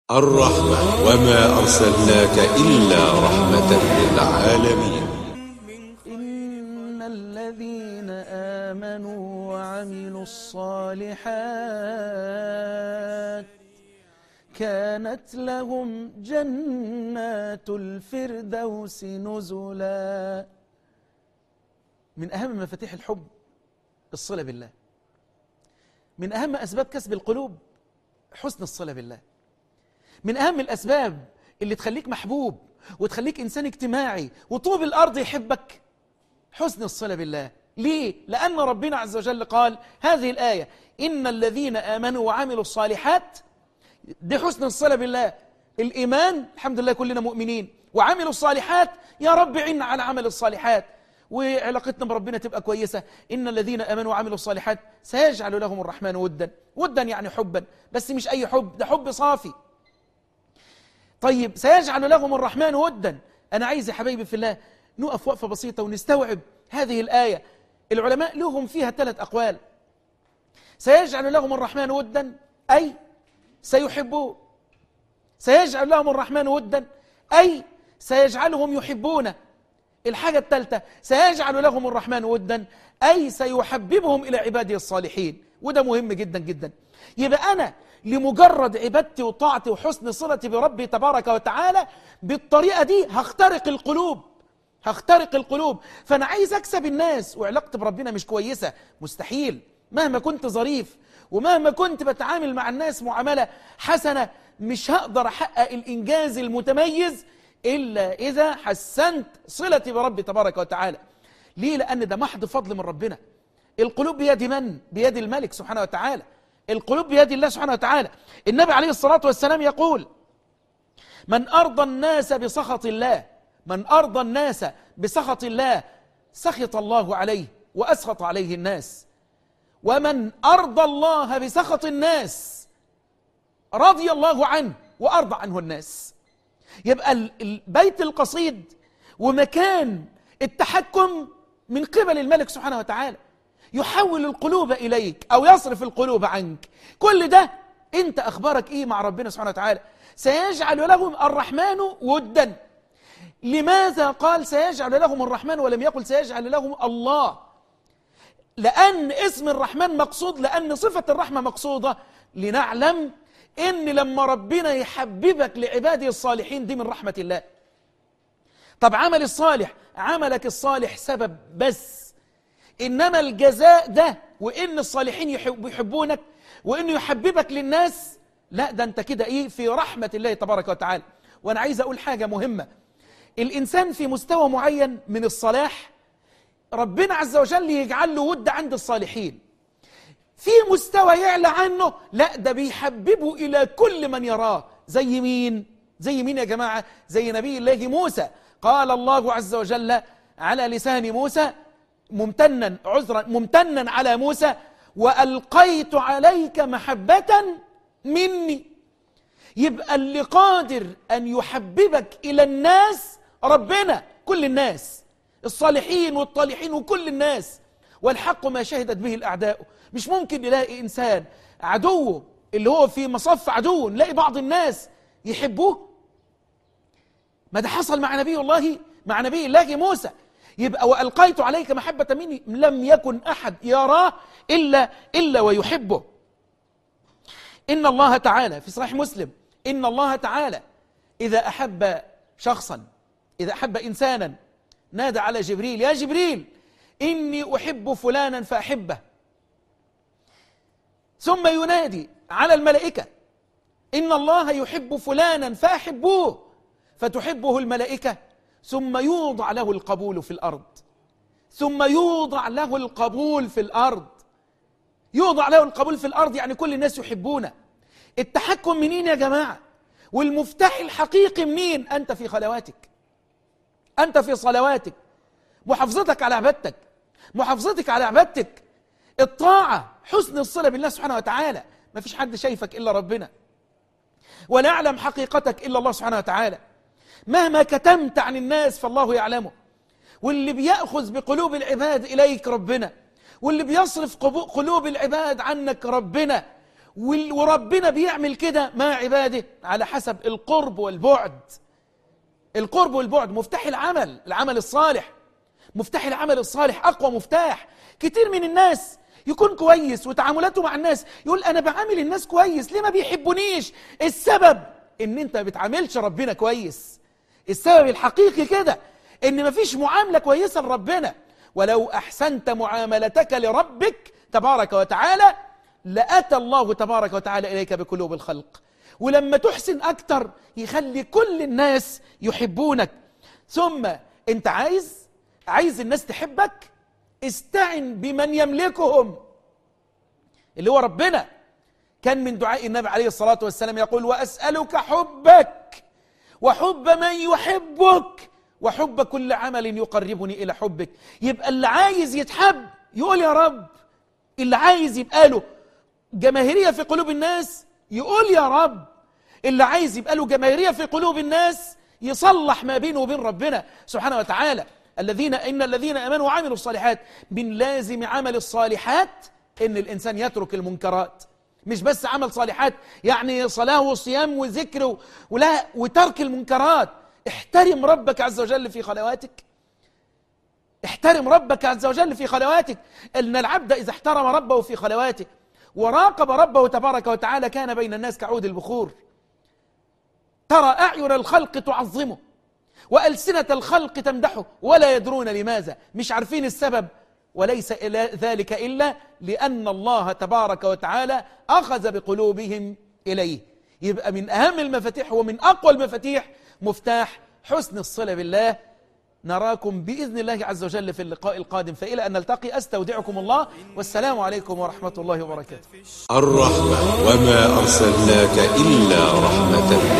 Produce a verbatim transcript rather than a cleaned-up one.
الرحمة وما أرسلناك إلا رحمة للعالمين. إن الذين آمنوا وعملوا الصالحات كانت لهم جنات الفردوس نزلا. من أهم مفاتيح الحب الصلة بالله. من أهم أسباب كسب القلوب حسن الصلة بالله. من أهم الأسباب اللي تخليك محبوب وتخليك إنسان اجتماعي وطوب الأرض يحبك حسن الصلة بالله. ليه؟ لأن ربنا عز وجل قال هذه الآية إن الذين آمنوا وعملوا الصالحات، دي حسن الصلة بالله. الإيمان الحمد لله كلنا مؤمنين، وعملوا الصالحات يا رب عنا على عمل الصالحات وعلاقتنا بربنا تبقى كويسة. إن الذين آمنوا وعملوا الصالحات سيجعل لهم الرحمن ودا. ودا يعني حبا، بس مش أي حب، ده حب صافي. طيب سيجعل لهم الرحمن ودا. أنا عايز يا حبايبي في الله نقف وقفة بسيطة ونستوعب هذه الآية. العلماء لهم فيها ثلاث أقوال. سيجعل لهم الرحمن ودا أي سيحبوه، سيجعل لهم الرحمن ودا أي سيجعلهم يحبونه. الحاجة الثالثة سيجعل لهم الرحمن ودا أي سيحببهم إلى عباده الصالحين، وده مهم جدا جدا. يبقى أنا لمجرد عبادتي وطاعتي وحسن صلتي بربي تبارك وتعالى بالطريقة دي هخترق القلوب، هخترق القلوب. فأنا عايز أكسب الناس وعلاقتي بربنا مش كويسة، مستحيل. مهما كنت ظريف ومهما كنت بتعامل مع الناس معاملة حسنة مش هقدر أحقق الإنجاز المتميز إلا إذا حسنت صلتي بربي تبارك وتعالى. ليه؟ لأن ده محض فضل من ربنا. القلوب بيد من؟ بيد الملك سبحانه وتعالى. القلوب بيد الله سبحانه وتعالى. النبي عليه الصلاة والسلام يقول من أرضى الناس بسخط الله، من أرضى الناس بسخط الله سخط الله عليه وأسخط عليه الناس، ومن أرضى الله بسخط الناس رضي الله عنه وأرضى عنه الناس. يبقى البيت القصيد ومكان التحكم من قبل الملك سبحانه وتعالى، يحول القلوب إليك أو يصرف القلوب عنك. كل ده أنت أخبارك إيه مع ربنا سبحانه وتعالى؟ سيجعل لهم الرحمن ودا. لماذا قال سيجعل لهم الرحمن ولم يقل سيجعل لهم الله؟ لأن اسم الرحمن مقصود، لأن صفة الرحمة مقصودة، لنعلم إن لما ربنا يحببك لعباده الصالحين دي من رحمة الله. طب عمل الصالح، عملك الصالح سبب بس، إنما الجزاء ده وإن الصالحين يحب يحبونك وإنه يحببك للناس، لا ده أنت كده إيه في رحمة الله تبارك وتعالى. وأنا عايز أقول حاجة مهمة. الإنسان في مستوى معين من الصلاح ربنا عز وجل يجعل له ود عند الصالحين. في مستوى يعلى عنه لا ده بيحببه إلى كل من يراه. زي مين؟ زي مين يا جماعة؟ زي نبي الله موسى. قال الله عز وجل على لسان موسى ممتنا عذرا ممتنا على موسى وألقيت عليك محبة مني. يبقى اللي قادر أن يحببك إلى الناس ربنا، كل الناس، الصالحين والطالحين وكل الناس. والحق ما شهدت به الأعداء. مش ممكن نلاقي إنسان عدوه اللي هو في مصف عدوه نلاقي بعض الناس يحبوه. ما ده حصل مع نبي الله مع نبي الله موسى. يبقى وألقيت عليك محبة مني لم يكن أحد يراه إلا, إلا ويحبه. إن الله تعالى في صحيح مسلم إن الله تعالى إذا أحب شخصا، إذا أحب إنسانا نادى على جبريل يا جبريل إني أحب فلانا فأحبه. ثم ينادي على الملائكة إن الله يحب فلانا فأحبوه، فتحبه الملائكة. ثم يوضع له القبول في الأرض، ثم يوضع له القبول في الأرض. يوضع له القبول في الأرض يعني كل الناس يحبونه. التحكم منين يا جماعة؟ والمفتاح الحقيقي منين؟ أنت في خلواتك، أنت في صلواتك، محافظتك على عبادتك، محافظتك على عبادتك، الطاعة، حسن الصلة بالله سبحانه وتعالى. ما فيش حد شايفك إلا ربنا، ولا يعلم حقيقتك إلا الله سبحانه وتعالى. مهما كتمت عن الناس فالله يعلمه. واللي بيأخذ بقلوب العباد إليك ربنا، واللي بيصرف قلوب العباد عنك ربنا، وربنا بيعمل كده مع عباده على حسب القرب والبعد. القرب والبعد مفتاح العمل، العمل الصالح، مفتاح العمل الصالح أقوى مفتاح. كتير من الناس يكون كويس وتعاملاته مع الناس، يقول أنا بعامل الناس كويس، ليه ما بيحبونيش؟ السبب إن أنت بتعاملش ربنا كويس. السبب الحقيقي كده إن مفيش معاملة كويسة لربنا. ولو أحسنت معاملتك لربك تبارك وتعالى لأتى الله تبارك وتعالى إليك بقلوب الخلق. ولما تحسن أكتر يخلي كل الناس يحبونك. ثم أنت عايز عايز الناس تحبك، استعن بمن يملكهم اللي هو ربنا. كان من دعاء النبي عليه الصلاة والسلام يقول وأسألك حبك وحب من يحبك وحب كل عمل يقربني إلى حبك. يبقى اللي عايز يتحب يقول يا رب، اللي عايز يبقى له جماهيرية في قلوب الناس يقول يا رب، اللي عايز يبقى له جماهيرية في قلوب الناس يصلح ما بينه وبين ربنا سبحانه وتعالى. الذين إن الذين آمنوا وعملوا الصالحات، من لازم عمل الصالحات إن الإنسان يترك المنكرات. مش بس عمل صالحات يعني صلاة وصيام وذكر ولا وترك المنكرات. احترم ربك عز وجل في خلواتك، احترم ربك عز وجل في خلواتك. إن العبد إذا احترم ربه في خلواته وراقب ربه تبارك وتعالى كان بين الناس كعود البخور. ترى أعين الخلق تعظمه وألسنة الخلق تمدحه ولا يدرون لماذا، مش عارفين السبب، وليس ذلك إلا لأن الله تبارك وتعالى أخذ بقلوبهم إليه. يبقى من أهم المفاتيح ومن أقوى المفاتيح مفتاح حسن الصلة بالله. نراكم بإذن الله عز وجل في اللقاء القادم، فإلى أن نلتقي أستودعكم الله والسلام عليكم ورحمة الله وبركاته. الرحمة وما أرسلناك إلا رحمة